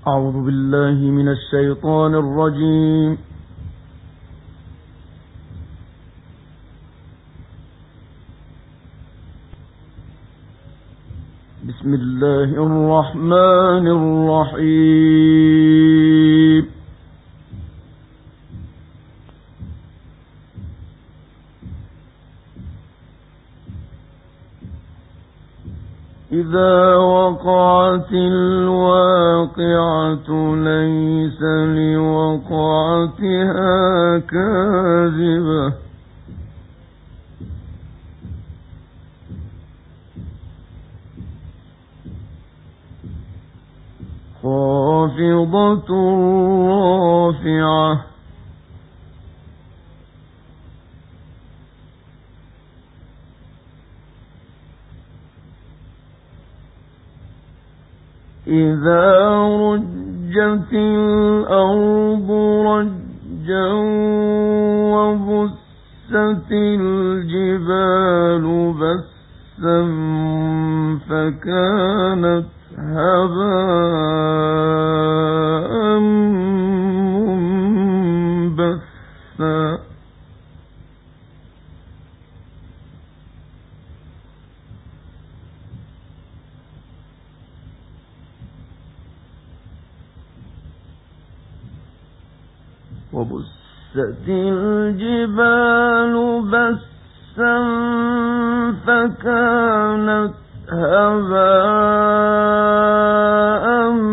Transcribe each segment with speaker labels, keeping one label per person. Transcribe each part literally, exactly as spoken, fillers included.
Speaker 1: أعوذ بالله من الشيطان الرجيم. بسم الله الرحمن الرحيم. إذا وقعت الواقعة ليس لوقعتها كاذبة خافضة رافعة إذا رجت الأرض رجا وبست الجبال بسا فكانت هباء منبثا وبست الجبال بسا فكانت هباء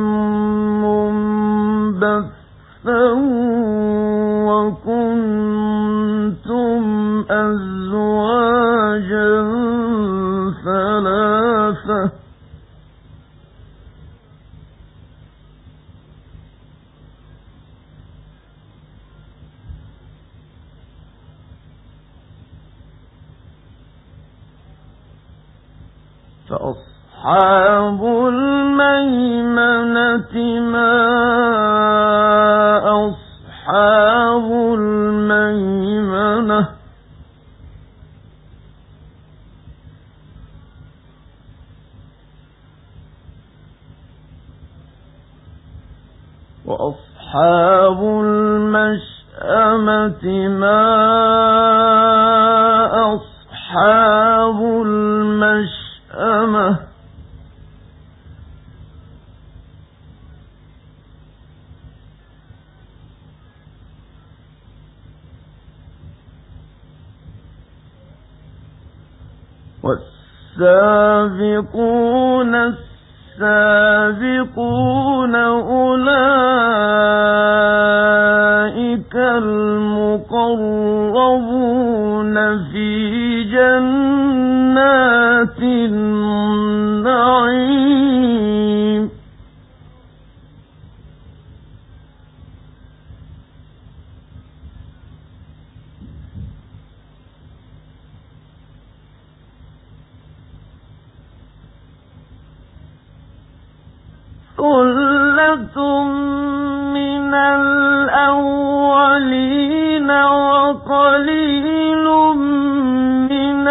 Speaker 1: منبثا وكنتم أزواجا ثلاثة فأصحاب الميمنة ما أصحاب الميمنة وأصحاب المشأمة ما أصحاب المشأمة والسابقون السابقون أولئك المقربون في جنات النعيم ثلة من الأولين وقليل من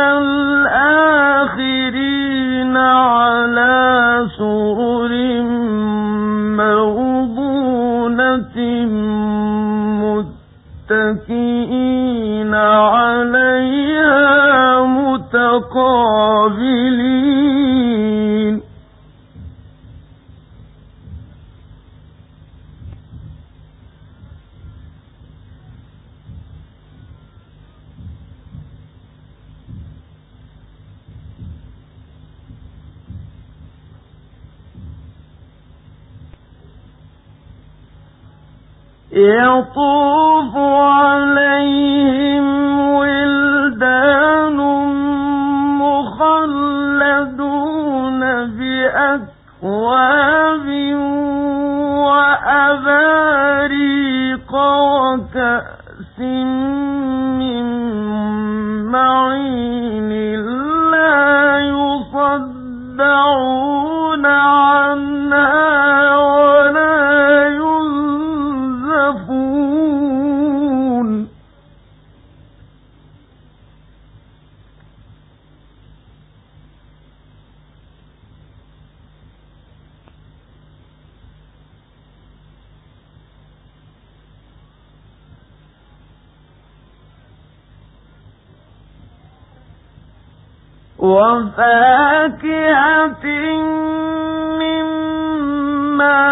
Speaker 1: الآخرين على سرر موضونة متكئين عليها متقابلين يطوف عليهم ولدان مخلدون بأكواب وأباريق وكأس من معين لا يصدعون عنها ولا ينزفون
Speaker 2: وفاكهة مما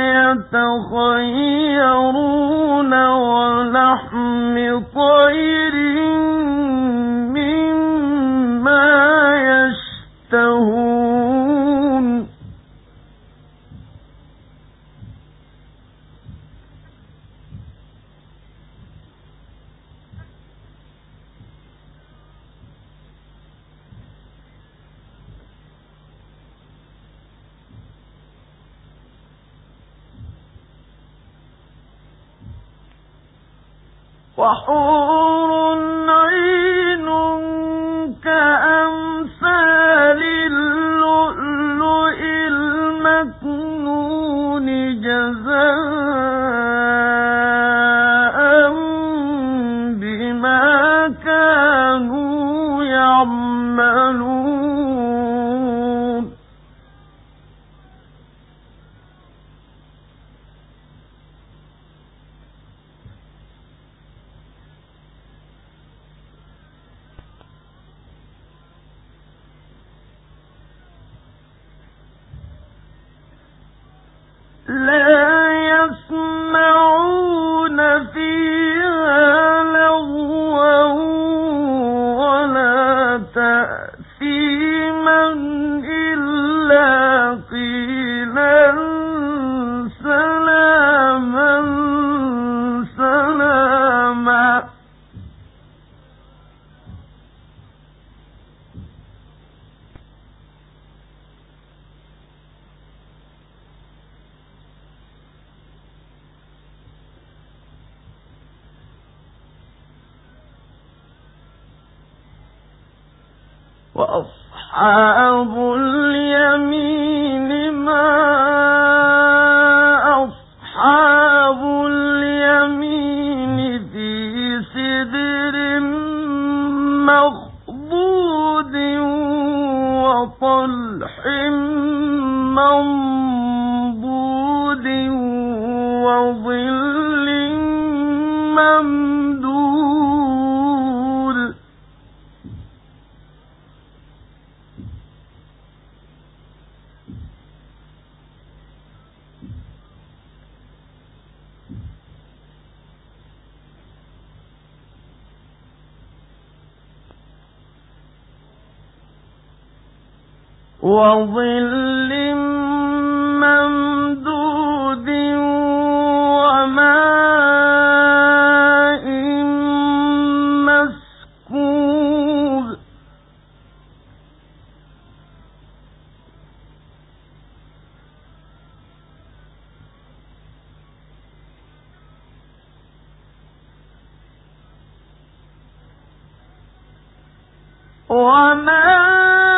Speaker 2: يتخيرون ولحم طير مما يشتهون وحور عين كأمثال اللؤلؤ المكنون جزاء بما كانوا يعملون لا يسمعون فيها لغوا ولا تأثيما إلا قيلا سلاما سلاما وأصحاب اليمين ما أصحاب اليمين في سدر مخضود وطلح منضود وظل ممدود وظل ممدود وماء مسكوب وماء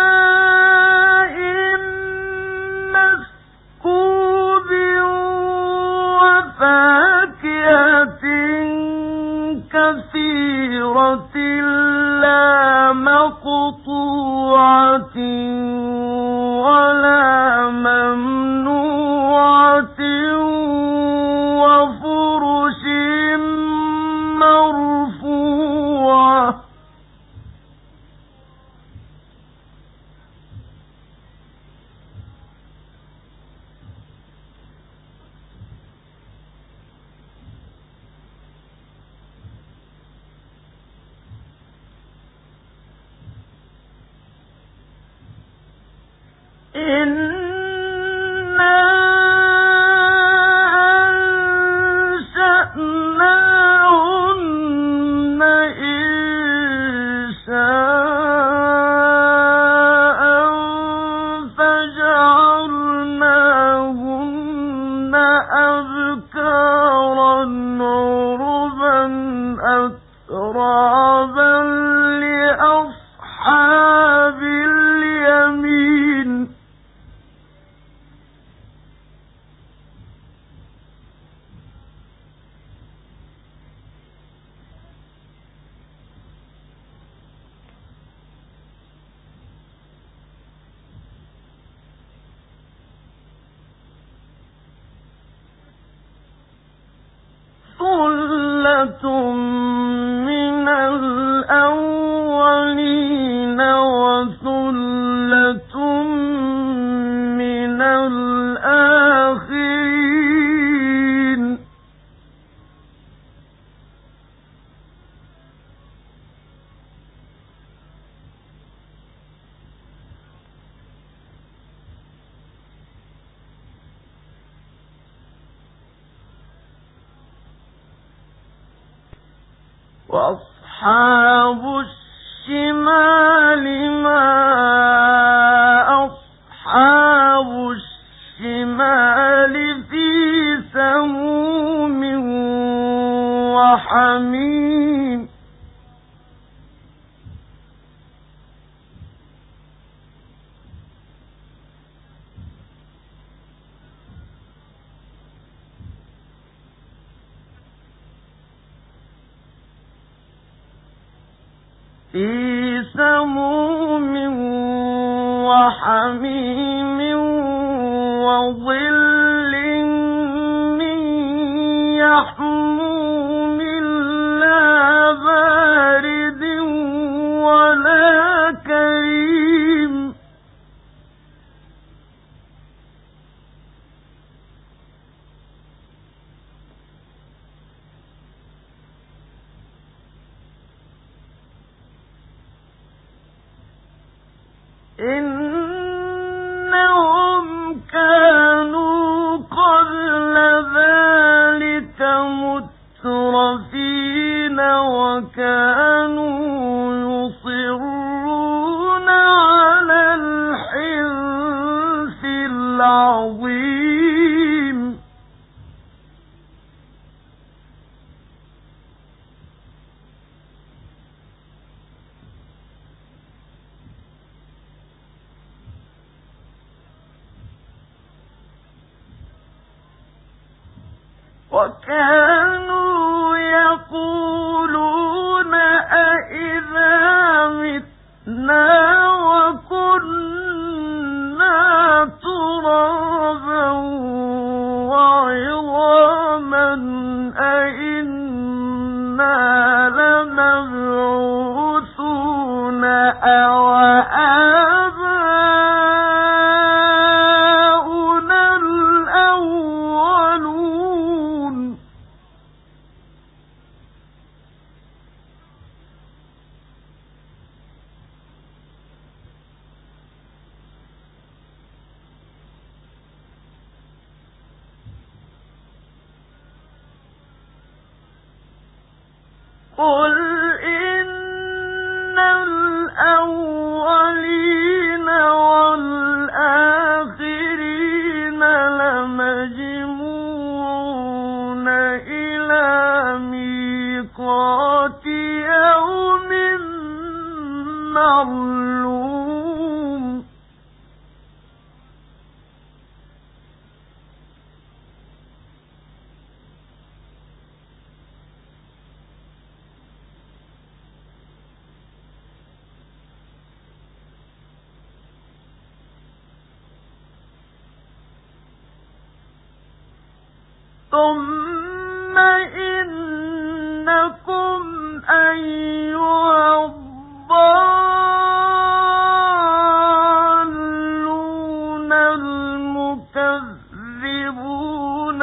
Speaker 2: كثيرة لا مقطوعة ولا ممنوعة وفرش مرفوعة إنا أنشأناهن إنشاء فجعلناهن أبكارا عربا أترابا لأصحاب اليمين ثُلَّةٌ مِّنَ الْأَوَّلِينَ وَثُلَّةٌ وأصحاب الشمال ما أصحاب الشمال في سموم وحميم في سموم وحميم وظل من يحموم لا بارد ولا كريم إنهم كانوا قبل ذلك مترفين وكانوا يصرون على الحنث العظيم وكانوا يقولون أئذا متنا وكنا ترابا وعظاما أئنا لمبعوثون أو آباؤنا الأولون قل إن الأولين والآخرين لمجموعون إلى ميقات يوم معلوم ثم إنكم أيها الضالون المكذبون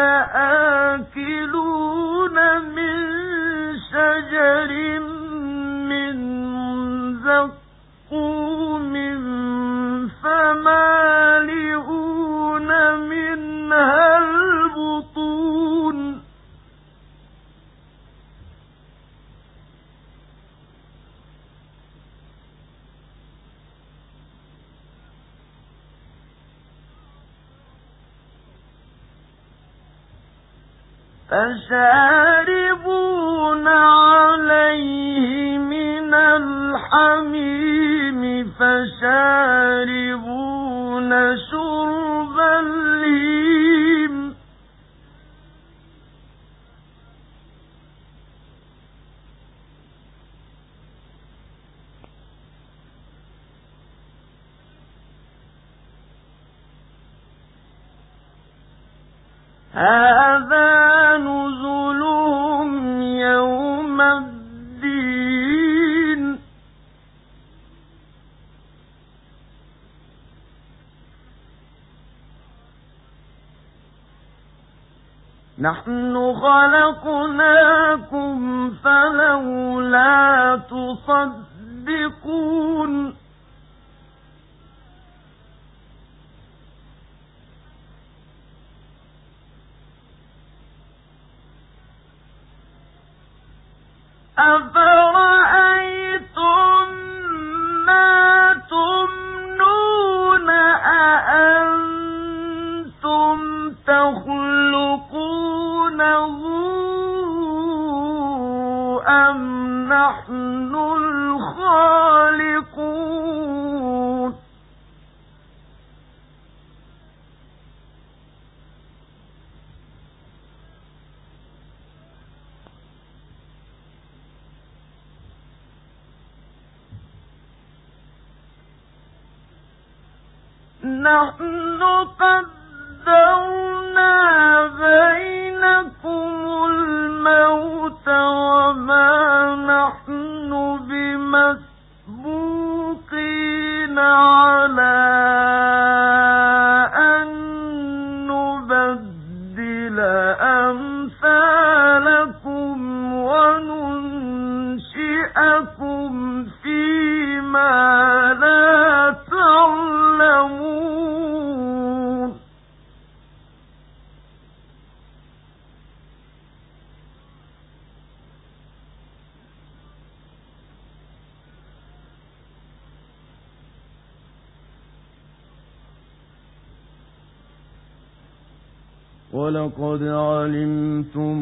Speaker 2: لآكلون من شجر من زقوم فمالئون منها البطون فشاربون عليه من الحميم فشاربون شرب الهيم هذا نزلهم يوم الدين نحن خلقناكم فلولا تصدقون أفرأيتم ما تمنون أأنتم تخلقونه أم نحن الخالقون نحن قدرنا بينكم الموت وما نحن بمسبوقين على أن نبدل أمثالكم وننشئكم فيما لا تعلمون
Speaker 1: ولقد علمتم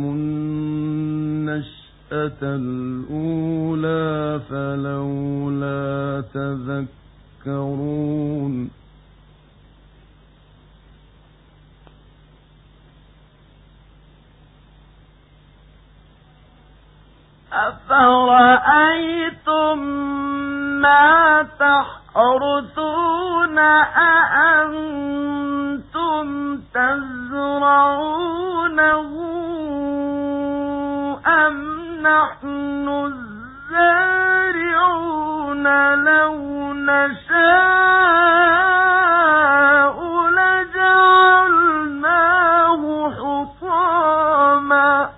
Speaker 1: النشأة الأولى فلولا تذكرون
Speaker 2: أفرأيتم ما تحرثون أأنتم تزرعونه أم نحن الزارعون لو نشاء لجعلناه حطاما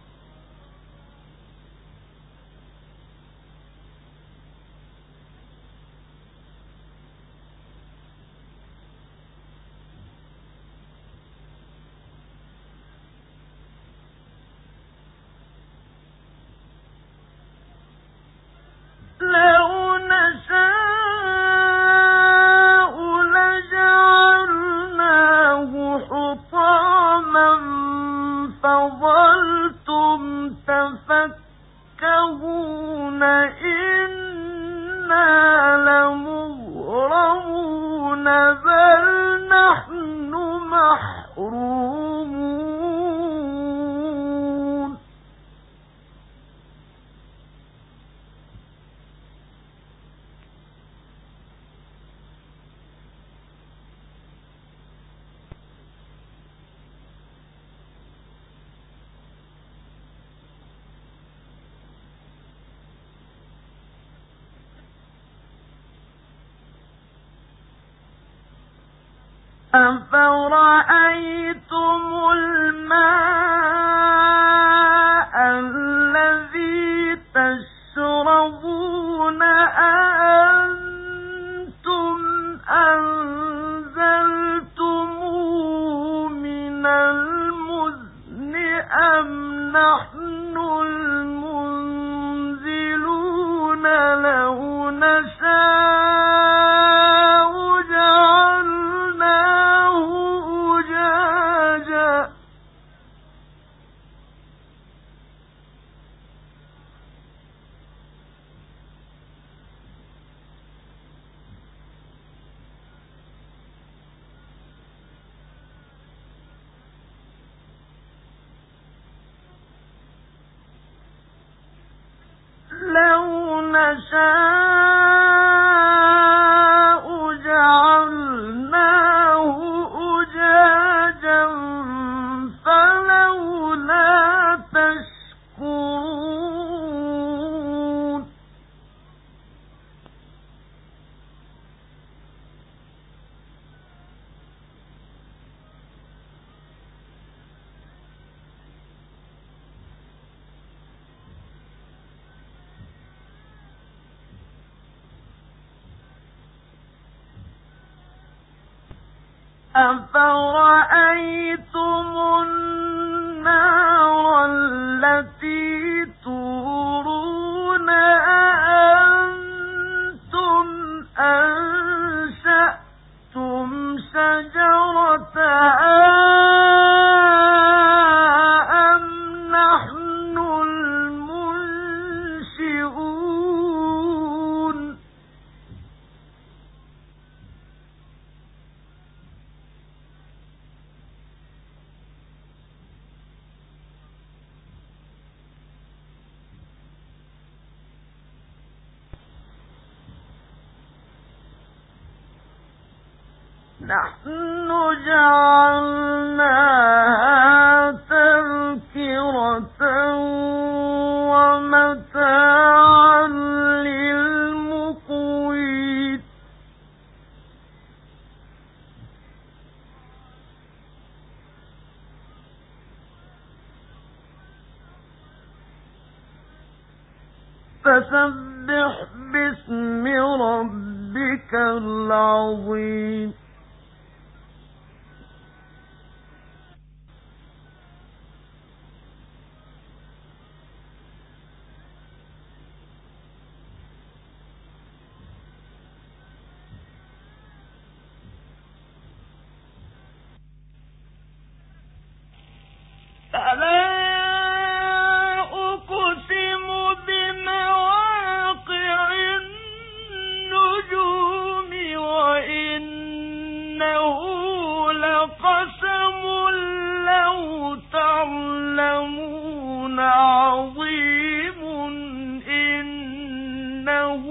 Speaker 2: لو نشاء لجعلناه حطاما فظلتم تفكهون إنا لمغرمون بل نحن محرومون أفرأيتم الماء الذي تشربون أأنتم أنزلتموه من المزن أم نحن المنزلون لو نشاء جعلناه أجاجا لو نشاء جعلناه أجاجا فلولا تشكرون أفرأيتم النار التي تورون أَمْ نَحْنُ الْمُنشِئُونَ نحن جعلناها تذكرة ومتاعا للمقوين فسبح باسم ربك العظيم فلا أقسم بمواقع النجوم وإنه لقسم لو تعلمون عظيم إنه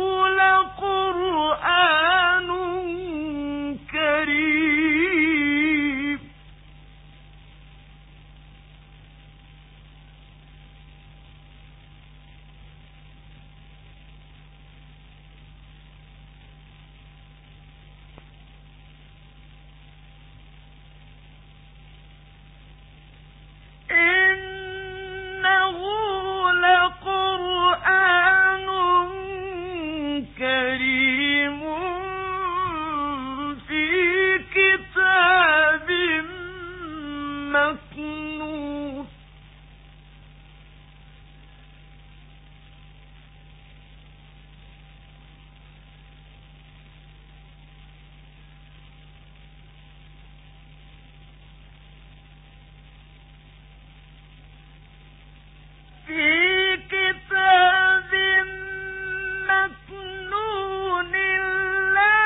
Speaker 2: لقرآن كريم إنه لقرآن كريم في كتاب مكنون في كتاب مكنون لا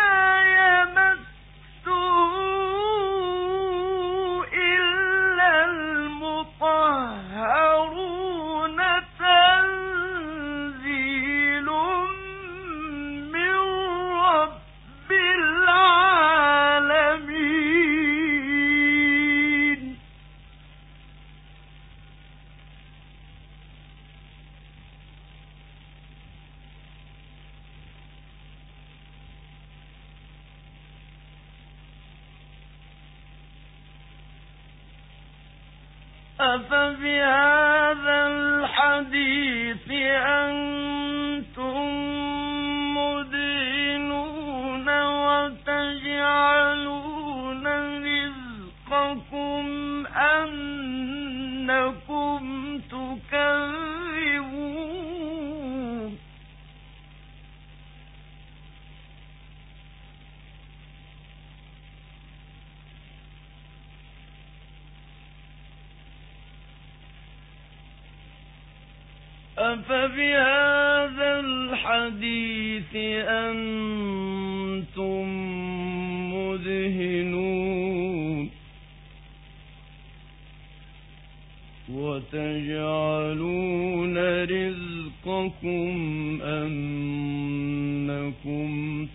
Speaker 2: يمسه إلا المطهرون تنزيل من رب العالمين أفبهذا الحديث أنتم مدهنون وتجعلون رزقكم أنكم تكذبون أفبهذا الحديث أنتم مدهنون وتجعلون رزقكم أنكم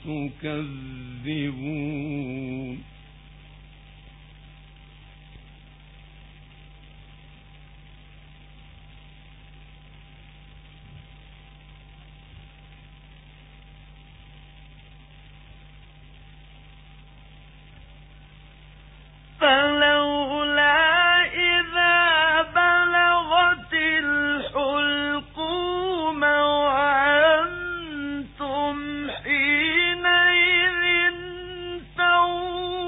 Speaker 2: تكذبون فلولا إذا بلغت الحلقوم وأنتم حينئذ تنظرون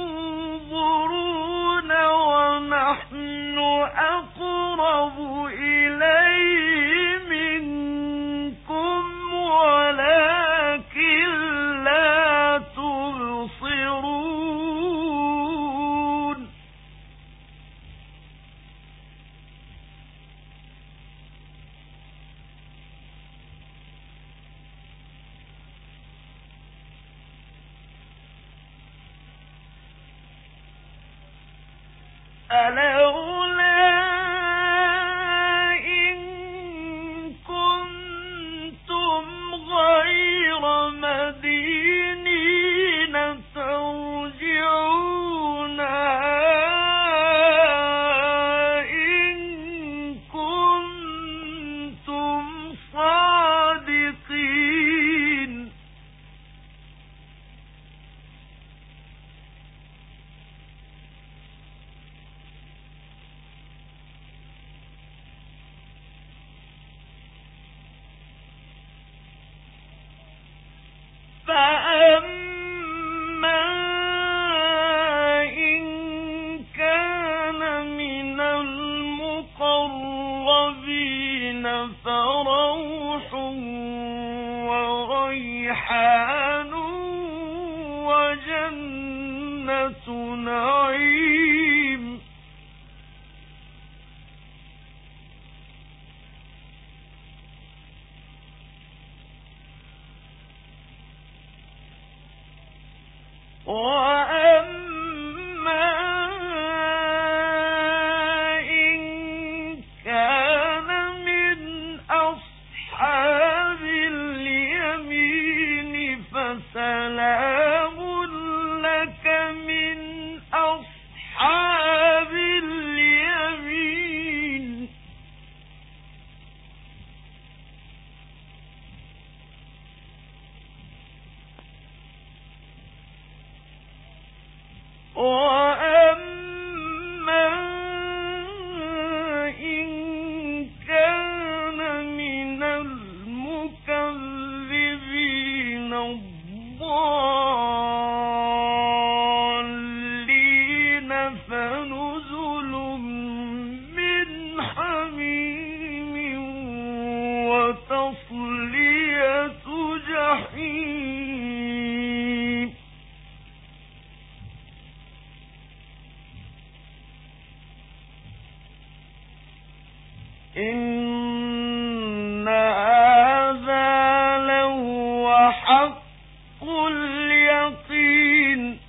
Speaker 2: فلولا إن كنتم غير مدينين ترجعونها إن كنتم صادقين. فأما إن كان من المقربين فروح وريحان وجنة نعيم. وأما إن كان من أصحاب اليمين فسلام لك من أصحاب اليمين. وأما إن كان من المكذبين الضالين فنزل من حميم وتصلية جحيم. إن هذا لهو حق اليقين.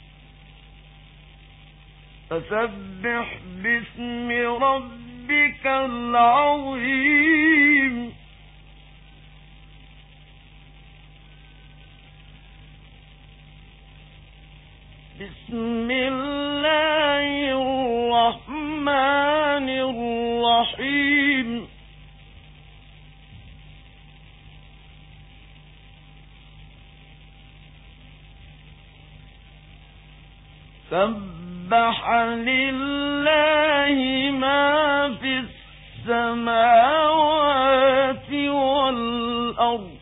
Speaker 2: فسبح باسم ربك العظيم. بسم الله الرحمن الرحيم. سبح لله ما في السماوات والأرض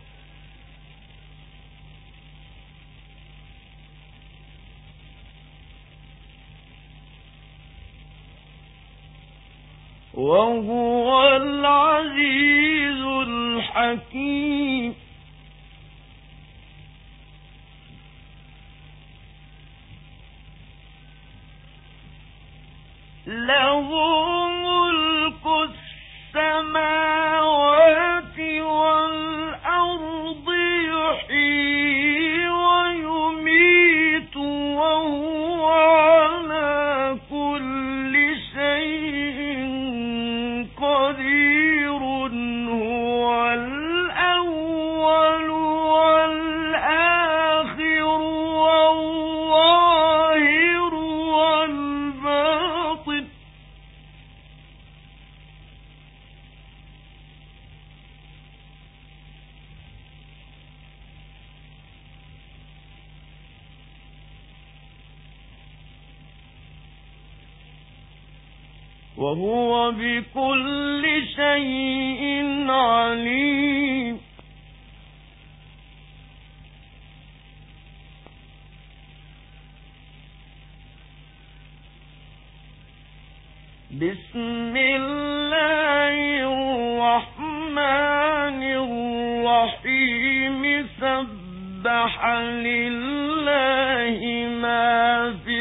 Speaker 2: وهو العزيز الحكيم. له ملك السماوات والأرض يحيي ويميت وهو على كل شيء قدير. هو الأول والآخر والظاهر والباطن وهو بكل شيء عليم. بسم الله الرحمن الرحيم. سبح لله ما في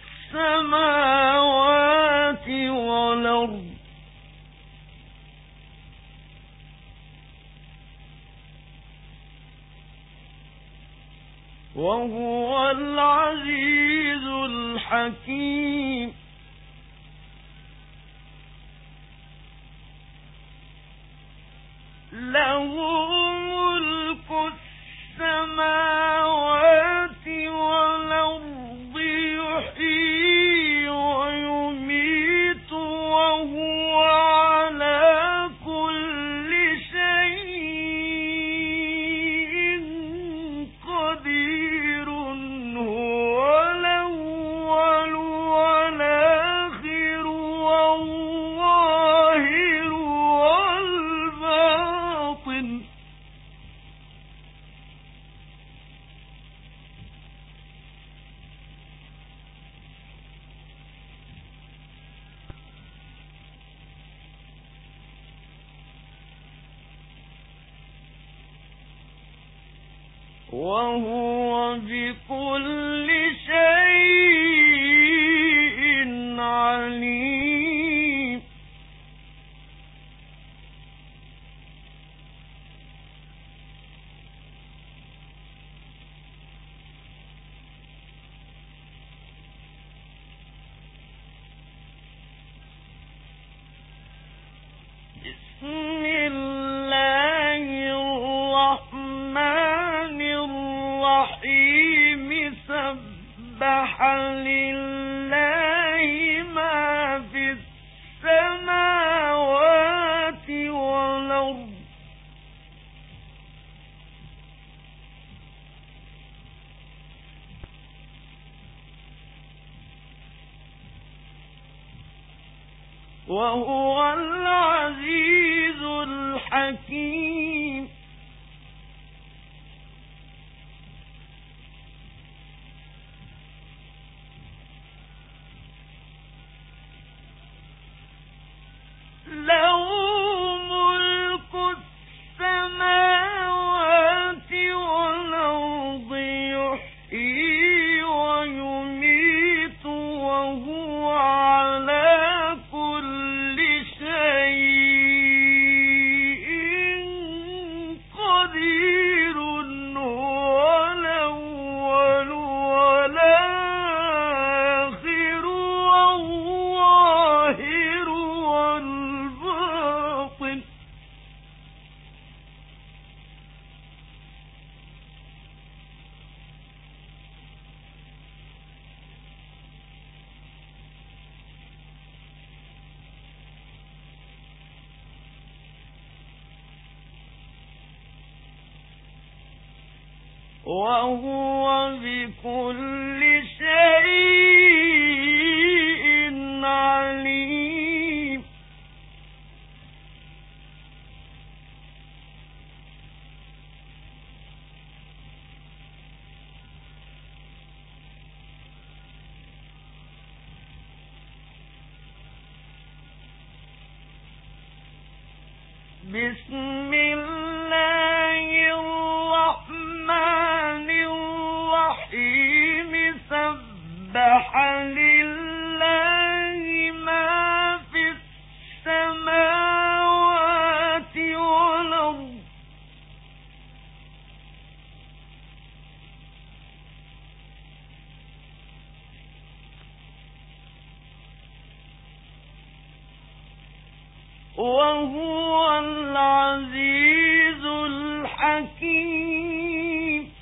Speaker 2: السماوات والأرض وهو العزيز الحكيم. وهو بكل شيء عليم. بسم الله الرحمن الرحيم سبح لله ما في السماوات والأرض وهو العزيز الحكيم. له ملك السماوات والأرض يحيي ويميت وهو على كل شيء قدير. هو الأول والآخر والظاهر والباطن وهو بكل شيء عليم. بسم الله الرحمن الرحيم سبح لله ما في السماوات والأرض وهو العزيز الحكيم.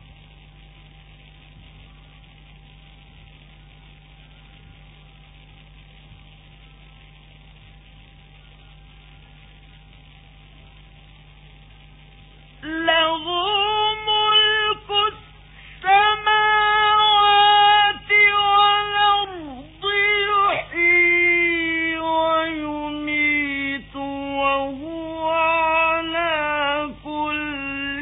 Speaker 2: له ملك السماوات والأرض يحيي ويميت وهو على كل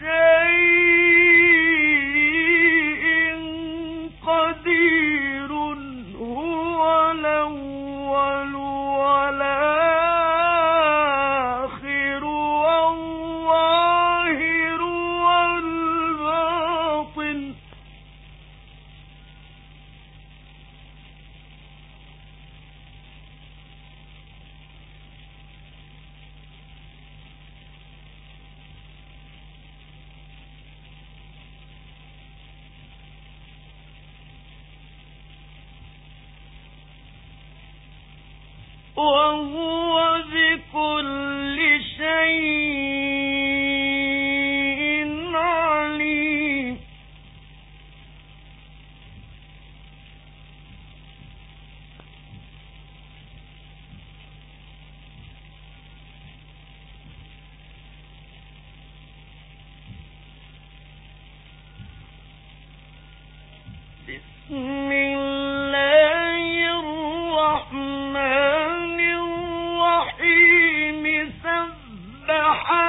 Speaker 2: شيء قدير. هو الأول والآخر والظاهر والباطن وهو بكل شيء عليم. بسم الله الرحمن الرحيم سبح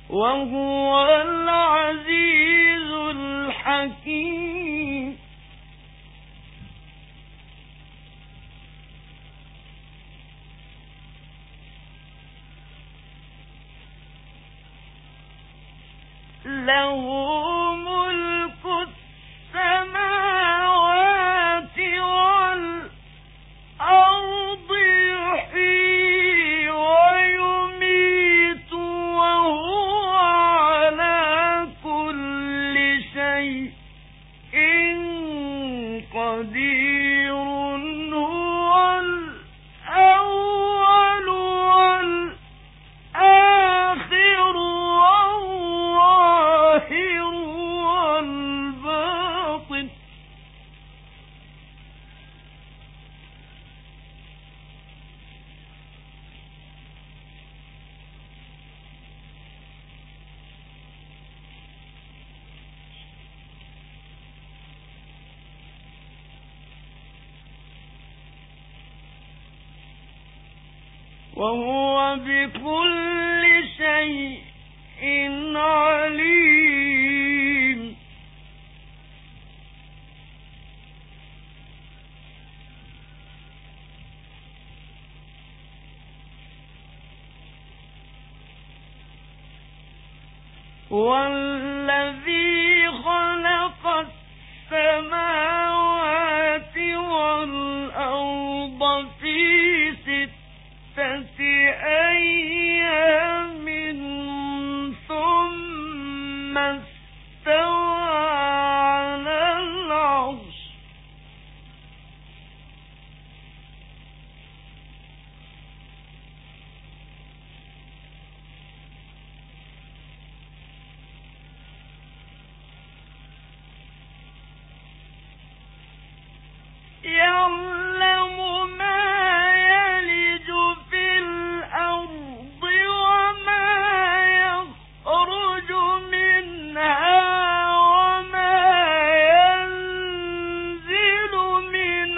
Speaker 2: وهو العزيز الحكيم. له ملك السماوات والأرض، يحيي ويميت وهو على كل شيء قدير. هو الأول والآخر والظاهر والباطن، وهو بكل شيء عليم. والذي خلق السماوات والأرض في ستة أيام ثم استوى على العرش، يعلم ما يلج في الأرض وما يخرج منها وما ينزل من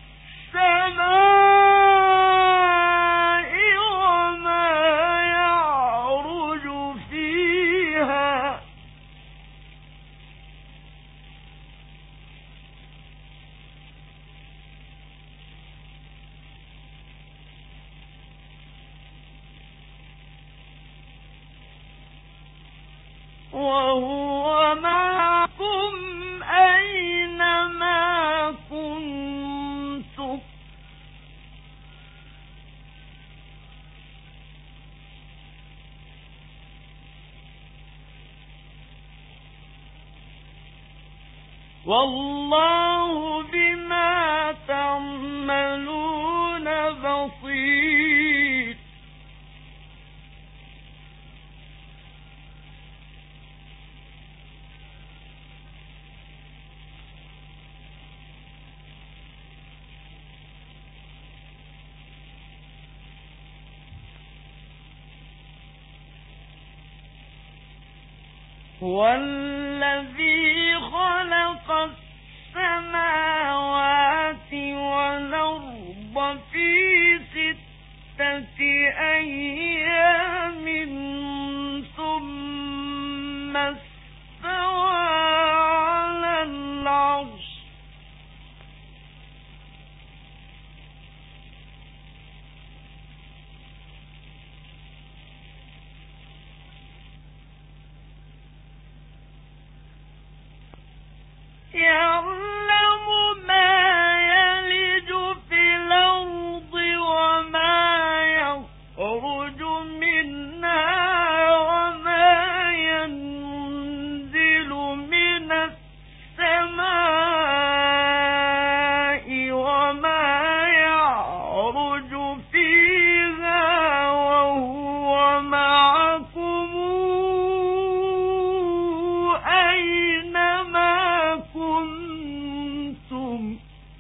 Speaker 2: السماء وما يعرج فيها، وهو معكم أينما كنتم، والله بما تعملون بصير. هو الذي خلق السماوات والأرض في ستة أيام ثم استوى على العرش، يعلم ما يلج في الأرض وما يخرج منها وما ينزل من السماء وما يعرج فيها، وهو معكم أينما كنتم،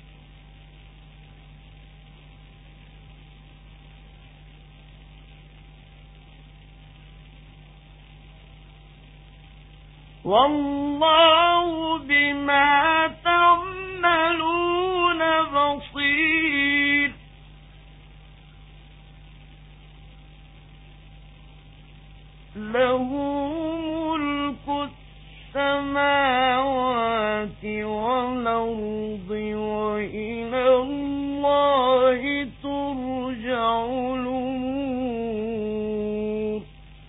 Speaker 2: والله بما تعملون بصير. له وإلى الله ترجع الأمور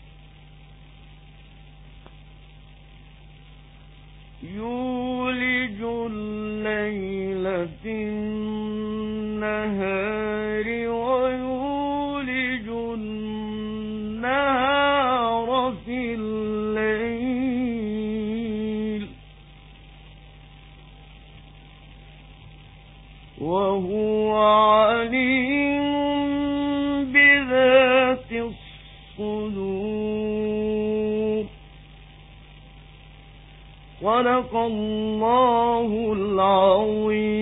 Speaker 2: يولج الليل في النهار ويولج النهار في الليل وهو عليم بذات الصدور صدق الله العظيم.